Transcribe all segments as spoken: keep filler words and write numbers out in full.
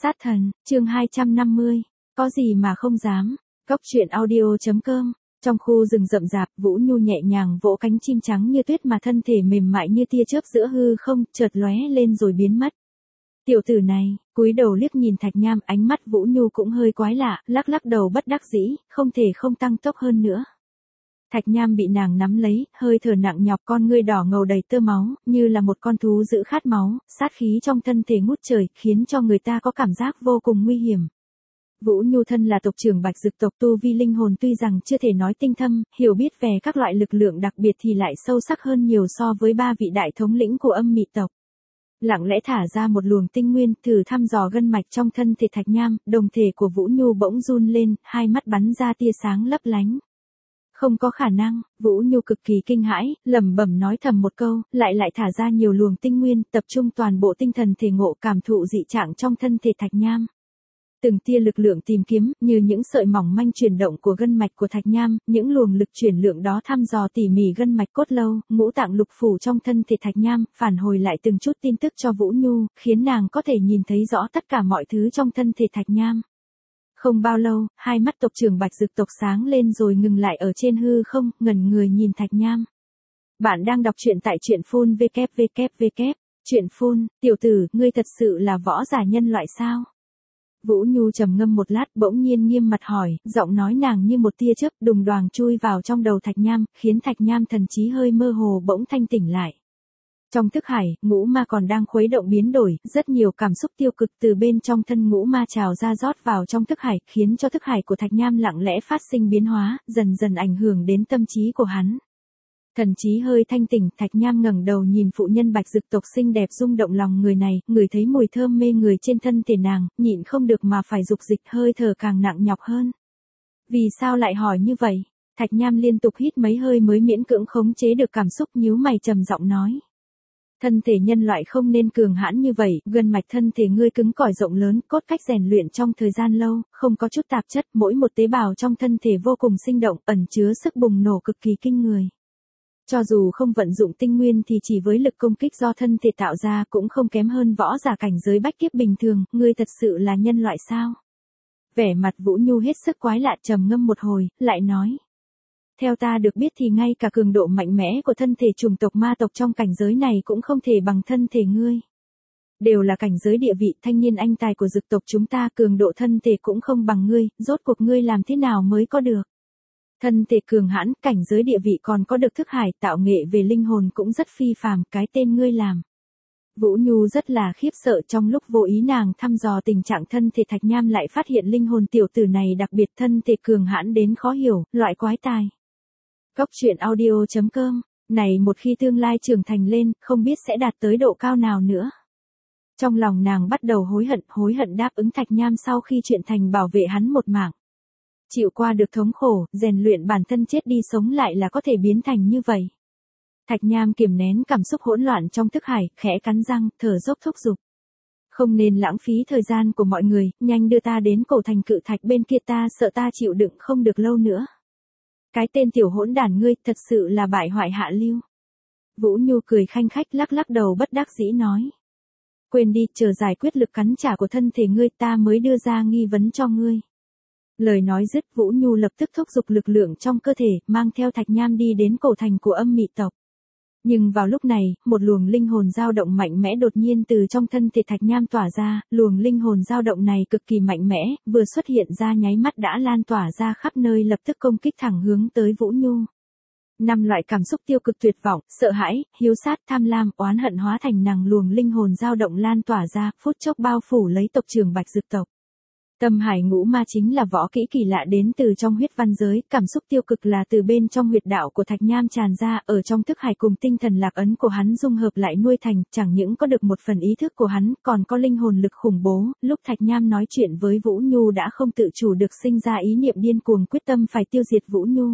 Sát thần, chương hai trăm năm mươi. Có gì mà không dám. Cốc truyện audio.com. Trong khu rừng rậm rạp, Vũ Nhu nhẹ nhàng vỗ cánh chim trắng như tuyết mà thân thể mềm mại như tia chớp giữa hư không, chợt lóe lên rồi biến mất. Tiểu tử này, cúi đầu liếc nhìn Thạch Nham, ánh mắt Vũ Nhu cũng hơi quái lạ, lắc lắc đầu bất đắc dĩ, không thể không tăng tốc hơn nữa. Thạch Nham bị nàng nắm lấy, hơi thở nặng nhọc, con ngươi đỏ ngầu đầy tơ máu, như là một con thú dữ khát máu, sát khí trong thân thể ngút trời, khiến cho người ta có cảm giác vô cùng nguy hiểm. Vũ Nhu thân là tộc trưởng Bạch Dực tộc, tu vi linh hồn tuy rằng chưa thể nói tinh thâm, hiểu biết về các loại lực lượng đặc biệt thì lại sâu sắc hơn nhiều so với ba vị đại thống lĩnh của Âm Mị tộc. Lặng lẽ thả ra một luồng tinh nguyên, thử thăm dò gân mạch trong thân thể Thạch Nham, đồng thể của Vũ Nhu bỗng run lên, hai mắt bắn ra tia sáng lấp lánh. Không có khả năng, Vũ Nhu cực kỳ kinh hãi, lẩm bẩm nói thầm một câu, lại lại thả ra nhiều luồng tinh nguyên, tập trung toàn bộ tinh thần thể ngộ cảm thụ dị trạng trong thân thể Thạch Nham. Từng tia lực lượng tìm kiếm, như những sợi mỏng manh chuyển động của gân mạch của Thạch Nham, những luồng lực chuyển lượng đó thăm dò tỉ mỉ gân mạch cốt lâu, ngũ tạng lục phủ trong thân thể Thạch Nham, phản hồi lại từng chút tin tức cho Vũ Nhu, khiến nàng có thể nhìn thấy rõ tất cả mọi thứ trong thân thể Thạch Nham. Không bao lâu, hai mắt tộc trưởng Bạch Dực tộc sáng lên rồi ngừng lại ở trên hư không, ngẩn người nhìn Thạch Nham. Bạn đang đọc truyện tại truyện phun vê kép vê kép vê kép. Truyện phun, tiểu tử, ngươi thật sự là võ giả nhân loại sao? Vũ Nhu trầm ngâm một lát, bỗng nhiên nghiêm mặt hỏi, giọng nói nàng như một tia chớp đùng đoàng chui vào trong đầu Thạch Nham, khiến Thạch Nham thần trí hơi mơ hồ bỗng thanh tỉnh lại. Trong thức hải, ngũ ma còn đang khuấy động biến đổi, rất nhiều cảm xúc tiêu cực từ bên trong thân ngũ ma trào ra rót vào trong thức hải, khiến cho thức hải của Thạch Nham lặng lẽ phát sinh biến hóa, dần dần ảnh hưởng đến tâm trí của hắn. Thần trí hơi thanh tỉnh, Thạch Nham ngẩng đầu nhìn phụ nhân Bạch Dực tộc xinh đẹp rung động lòng người này, ngửi thấy mùi thơm mê người trên thân thể nàng, nhịn không được mà phải dục dịch, hơi thở càng nặng nhọc hơn. Vì sao lại hỏi như vậy? Thạch Nham liên tục hít mấy hơi mới miễn cưỡng khống chế được cảm xúc, nhíu mày trầm giọng nói. Thân thể nhân loại không nên cường hãn như vậy, gân mạch thân thể ngươi cứng cỏi rộng lớn, cốt cách rèn luyện trong thời gian lâu, không có chút tạp chất, mỗi một tế bào trong thân thể vô cùng sinh động, ẩn chứa sức bùng nổ cực kỳ kinh người. Cho dù không vận dụng tinh nguyên thì chỉ với lực công kích do thân thể tạo ra cũng không kém hơn võ giả cảnh giới bách kiếp bình thường, ngươi thật sự là nhân loại sao? Vẻ mặt Vũ Nhu hết sức quái lạ, trầm ngâm một hồi, lại nói. Theo ta được biết thì ngay cả cường độ mạnh mẽ của thân thể chủng tộc ma tộc trong cảnh giới này cũng không thể bằng thân thể ngươi. Đều là cảnh giới địa vị, thanh niên anh tài của Dực tộc chúng ta, cường độ thân thể cũng không bằng ngươi, rốt cuộc ngươi làm thế nào mới có được? Thân thể cường hãn, cảnh giới địa vị còn có được thức hải, tạo nghệ về linh hồn cũng rất phi phàm, cái tên ngươi làm. Vũ Nhu rất là khiếp sợ, trong lúc vô ý nàng thăm dò tình trạng thân thể Thạch Nham lại phát hiện linh hồn tiểu tử này đặc biệt, thân thể cường hãn đến khó hiểu, loại quái tài. Cốc truyện audio.com, này một khi tương lai trưởng thành lên, không biết sẽ đạt tới độ cao nào nữa. Trong lòng nàng bắt đầu hối hận, hối hận đáp ứng Thạch Nham sau khi chuyện thành bảo vệ hắn một mạng. Chịu qua được thống khổ, rèn luyện bản thân chết đi sống lại là có thể biến thành như vậy. Thạch Nham kiềm nén cảm xúc hỗn loạn trong thức hải, khẽ cắn răng, thở dốc thúc giục. Không nên lãng phí thời gian của mọi người, nhanh đưa ta đến cổ thành cự thạch bên kia, ta sợ ta chịu đựng không được lâu nữa. Cái tên tiểu hỗn đản ngươi thật sự là bại hoại hạ lưu. Vũ Nhu cười khanh khách lắc lắc đầu bất đắc dĩ nói. Quên đi, chờ giải quyết lực cắn trả của thân thể ngươi ta mới đưa ra nghi vấn cho ngươi. Lời nói dứt, Vũ Nhu lập tức thúc giục lực lượng trong cơ thể, mang theo Thạch Nham đi đến cổ thành của Âm Mị tộc. Nhưng vào lúc này, một luồng linh hồn dao động mạnh mẽ đột nhiên từ trong thân thể Thạch Nham tỏa ra, luồng linh hồn dao động này cực kỳ mạnh mẽ, vừa xuất hiện ra nháy mắt đã lan tỏa ra khắp nơi, lập tức công kích thẳng hướng tới Vũ Nhu. Năm loại cảm xúc tiêu cực tuyệt vọng, sợ hãi, hiếu sát, tham lam, oán hận hóa thành nàng luồng linh hồn dao động lan tỏa ra, phút chốc bao phủ lấy tộc trưởng Bạch Dực tộc. Tâm hải ngũ ma chính là võ kỹ kỳ lạ đến từ trong huyết văn giới, cảm xúc tiêu cực là từ bên trong huyệt đạo của Thạch Nham tràn ra, ở trong thức hải cùng tinh thần lạc ấn của hắn dung hợp lại nuôi thành, chẳng những có được một phần ý thức của hắn, còn có linh hồn lực khủng bố. Lúc Thạch Nham nói chuyện với Vũ Nhu đã không tự chủ được sinh ra ý niệm điên cuồng quyết tâm phải tiêu diệt Vũ Nhu.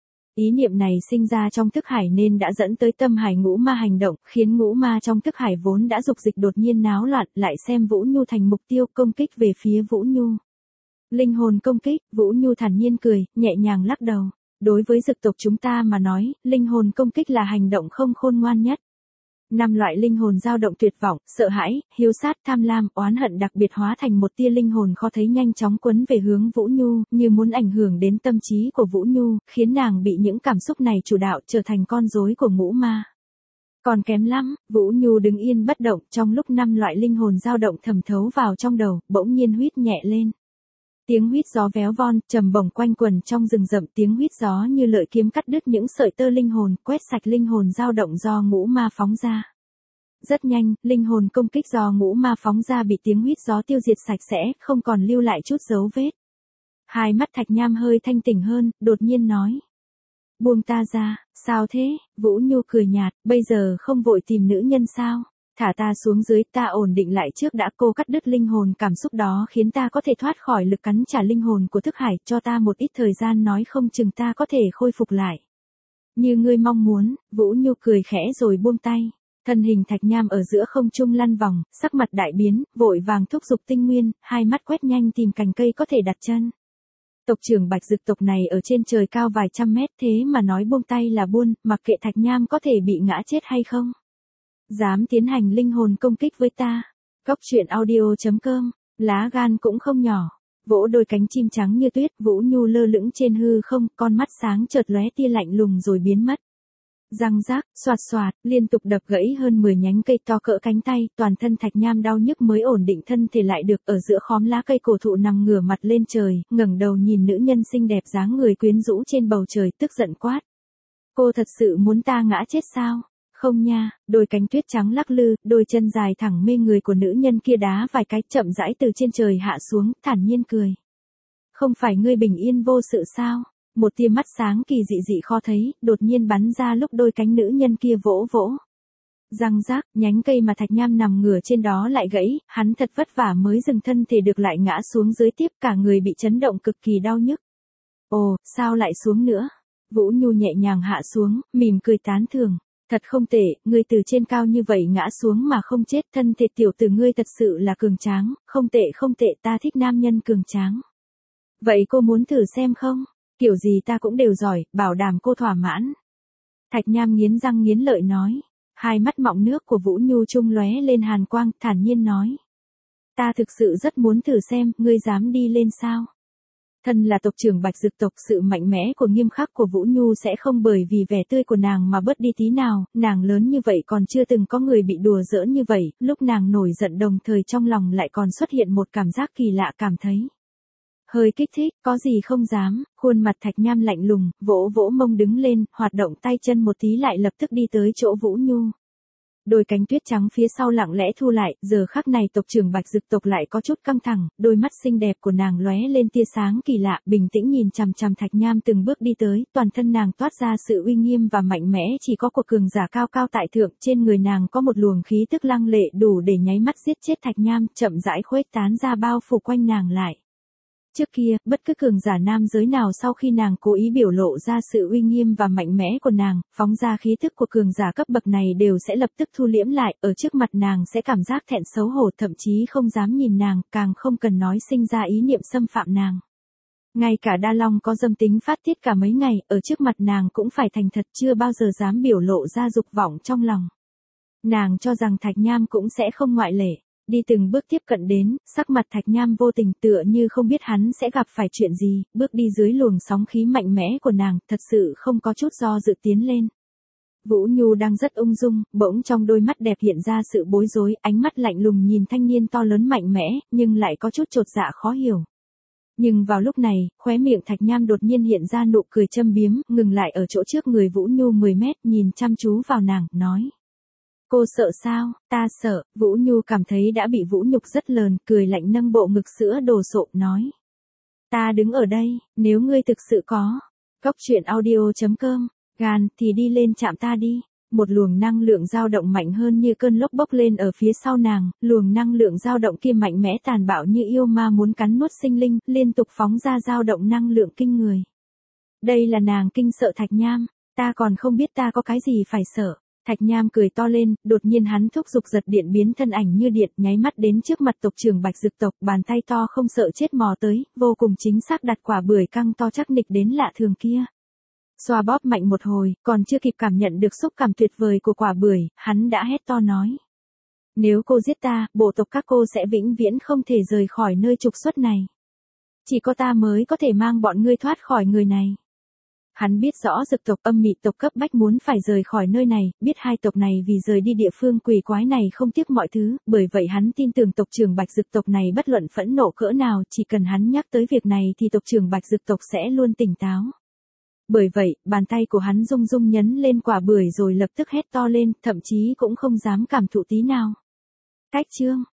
Ý niệm này sinh ra trong thức hải nên đã dẫn tới tâm hải ngũ ma hành động, khiến ngũ ma trong thức hải vốn đã dục dịch đột nhiên náo loạn, lại xem Vũ Nhu thành mục tiêu công kích về phía Vũ Nhu. Linh hồn công kích, Vũ Nhu thản nhiên cười, nhẹ nhàng lắc đầu. Đối với Dực tộc chúng ta mà nói, linh hồn công kích là hành động không khôn ngoan nhất. Năm loại linh hồn dao động tuyệt vọng, sợ hãi, hiếu sát, tham lam, oán hận đặc biệt hóa thành một tia linh hồn khó thấy nhanh chóng quấn về hướng Vũ Nhu, như muốn ảnh hưởng đến tâm trí của Vũ Nhu, khiến nàng bị những cảm xúc này chủ đạo trở thành con rối của ngũ ma. Còn kém lắm, Vũ Nhu đứng yên bất động trong lúc năm loại linh hồn dao động thẩm thấu vào trong đầu, bỗng nhiên huýt nhẹ lên. Tiếng huýt gió véo von, trầm bổng quanh quần trong rừng rậm, tiếng huýt gió như lợi kiếm cắt đứt những sợi tơ linh hồn, quét sạch linh hồn dao động do ngũ ma phóng ra. Rất nhanh, linh hồn công kích do ngũ ma phóng ra bị tiếng huýt gió tiêu diệt sạch sẽ, không còn lưu lại chút dấu vết. Hai mắt Thạch Nham hơi thanh tỉnh hơn, đột nhiên nói. Buông ta ra, sao thế? Vũ Nhu cười nhạt, bây giờ không vội tìm nữ nhân sao? Thả ta xuống dưới, ta ổn định lại trước đã. Cô cắt đứt linh hồn cảm xúc đó khiến ta có thể thoát khỏi lực cắn trả linh hồn của thức hải, cho ta một ít thời gian, nói không chừng ta có thể khôi phục lại. Như ngươi mong muốn, Vũ Nhu cười khẽ rồi buông tay. Thân hình Thạch Nham ở giữa không trung lăn vòng, sắc mặt đại biến, vội vàng thúc giục tinh nguyên, hai mắt quét nhanh tìm cành cây có thể đặt chân. Tộc trưởng Bạch Dực tộc này ở trên trời cao vài trăm mét, thế mà nói buông tay là buông, mặc kệ Thạch Nham có thể bị ngã chết hay không. Dám tiến hành linh hồn công kích với ta. Góc truyện audio chấm com, lá gan cũng không nhỏ. Vỗ đôi cánh chim trắng như tuyết, Vũ Nhu lơ lửng trên hư không, con mắt sáng chợt lóe tia lạnh lùng rồi biến mất. Răng rác, xoạt xoạt, liên tục đập gãy hơn mười nhánh cây to cỡ cánh tay, toàn thân Thạch Nham đau nhức mới ổn định thân thể lại được. Ở giữa khóm lá cây cổ thụ nằm ngửa mặt lên trời, ngẩng đầu nhìn nữ nhân xinh đẹp dáng người quyến rũ trên bầu trời, tức giận quát. Cô thật sự muốn ta ngã chết sao? Không nha. Đôi cánh tuyết trắng lắc lư, đôi chân dài thẳng mê người của nữ nhân kia đá vài cái, chậm rãi từ trên trời hạ xuống, thản nhiên cười. Không phải ngươi bình yên vô sự sao? Một tia mắt sáng kỳ dị dị khó thấy, đột nhiên bắn ra lúc đôi cánh nữ nhân kia vỗ vỗ. Răng rác, nhánh cây mà Thạch Nham nằm ngửa trên đó lại gãy, hắn thật vất vả mới dừng thân thể được lại ngã xuống dưới tiếp, cả người bị chấn động cực kỳ đau nhức. Ồ, sao lại xuống nữa? Vũ Nhu nhẹ nhàng hạ xuống, mỉm cười tán thưởng. Thật không tệ, ngươi từ trên cao như vậy ngã xuống mà không chết, thân thể tiểu tử ngươi thật sự là cường tráng, không tệ không tệ, ta thích nam nhân cường tráng. Vậy cô muốn thử xem không? Kiểu gì ta cũng đều giỏi, bảo đảm cô thỏa mãn. Thạch Nham nghiến răng nghiến lợi nói. Hai mắt mọng nước của Vũ Nhu trung lóe lên hàn quang, thản nhiên nói. Ta thực sự rất muốn thử xem, ngươi dám đi lên sao? Thân là tộc trưởng Bạch Dực tộc, sự mạnh mẽ của nghiêm khắc của Vũ Nhu sẽ không bởi vì vẻ tươi của nàng mà bớt đi tí nào, nàng lớn như vậy còn chưa từng có người bị đùa giỡn như vậy, lúc nàng nổi giận đồng thời trong lòng lại còn xuất hiện một cảm giác kỳ lạ, cảm thấy hơi kích thích. Có gì không dám? Khuôn mặt Thạch Nham lạnh lùng, vỗ vỗ mông đứng lên, hoạt động tay chân một tí lại lập tức đi tới chỗ Vũ Nhu. Đôi cánh tuyết trắng phía sau lặng lẽ thu lại, giờ khắc này tộc trưởng Bạch Dực tộc lại có chút căng thẳng, đôi mắt xinh đẹp của nàng lóe lên tia sáng kỳ lạ, bình tĩnh nhìn chằm chằm Thạch Nham từng bước đi tới, toàn thân nàng toát ra sự uy nghiêm và mạnh mẽ, chỉ có của cường giả cao cao tại thượng, trên người nàng có một luồng khí tức lăng lệ đủ để nháy mắt giết chết Thạch Nham, chậm rãi khuếch tán ra bao phủ quanh nàng lại. Trước kia, bất cứ cường giả nam giới nào sau khi nàng cố ý biểu lộ ra sự uy nghiêm và mạnh mẽ của nàng, phóng ra khí tức của cường giả cấp bậc này đều sẽ lập tức thu liễm lại, ở trước mặt nàng sẽ cảm giác thẹn xấu hổ, thậm chí không dám nhìn nàng, càng không cần nói sinh ra ý niệm xâm phạm nàng. Ngay cả Đa Long có dâm tính phát tiết cả mấy ngày, ở trước mặt nàng cũng phải thành thật, chưa bao giờ dám biểu lộ ra dục vọng trong lòng. Nàng cho rằng Thạch Nham cũng sẽ không ngoại lệ. Đi từng bước tiếp cận đến, sắc mặt Thạch Nham vô tình tựa như không biết hắn sẽ gặp phải chuyện gì, bước đi dưới luồng sóng khí mạnh mẽ của nàng, thật sự không có chút do dự tiến lên. Vũ Nhu đang rất ung dung, bỗng trong đôi mắt đẹp hiện ra sự bối rối, ánh mắt lạnh lùng nhìn thanh niên to lớn mạnh mẽ, nhưng lại có chút chột dạ khó hiểu. Nhưng vào lúc này, khóe miệng Thạch Nham đột nhiên hiện ra nụ cười châm biếm, ngừng lại ở chỗ trước người Vũ Nhu mười mét, nhìn chăm chú vào nàng, nói. Cô sợ sao? Ta sợ. Vũ Nhu cảm thấy đã bị vũ nhục rất lớn, cười lạnh nâng bộ ngực sữa đồ sộ, nói. Ta đứng ở đây, nếu ngươi thực sự có. Góc truyện audio chấm com, gan, thì đi lên chạm ta đi. Một luồng năng lượng dao động mạnh hơn như cơn lốc bốc lên ở phía sau nàng, luồng năng lượng dao động kia mạnh mẽ tàn bạo như yêu ma muốn cắn nuốt sinh linh, liên tục phóng ra dao động năng lượng kinh người. Đây là nàng kinh sợ Thạch Nham, ta còn không biết ta có cái gì phải sợ. Thạch Nham cười to lên, đột nhiên hắn thúc giục giật điện biến thân ảnh như điện, nháy mắt đến trước mặt tộc trưởng Bạch Dực tộc, bàn tay to không sợ chết mò tới, vô cùng chính xác đặt quả bưởi căng to chắc nịch đến lạ thường kia. Xoa bóp mạnh một hồi, còn chưa kịp cảm nhận được xúc cảm tuyệt vời của quả bưởi, hắn đã hét to nói. Nếu cô giết ta, bộ tộc các cô sẽ vĩnh viễn không thể rời khỏi nơi trục xuất này. Chỉ có ta mới có thể mang bọn ngươi thoát khỏi người này. Hắn biết rõ Dực tộc Âm Mị tộc cấp bách muốn phải rời khỏi nơi này, biết hai tộc này vì rời đi địa phương quỷ quái này không tiếc mọi thứ, bởi vậy hắn tin tưởng tộc trưởng Bạch Dực tộc này bất luận phẫn nộ cỡ nào, chỉ cần hắn nhắc tới việc này thì tộc trưởng Bạch Dực tộc sẽ luôn tỉnh táo. Bởi vậy, bàn tay của hắn rung rung nhấn lên quả bưởi rồi lập tức hét to lên, thậm chí cũng không dám cảm thụ tí nào. Cách chương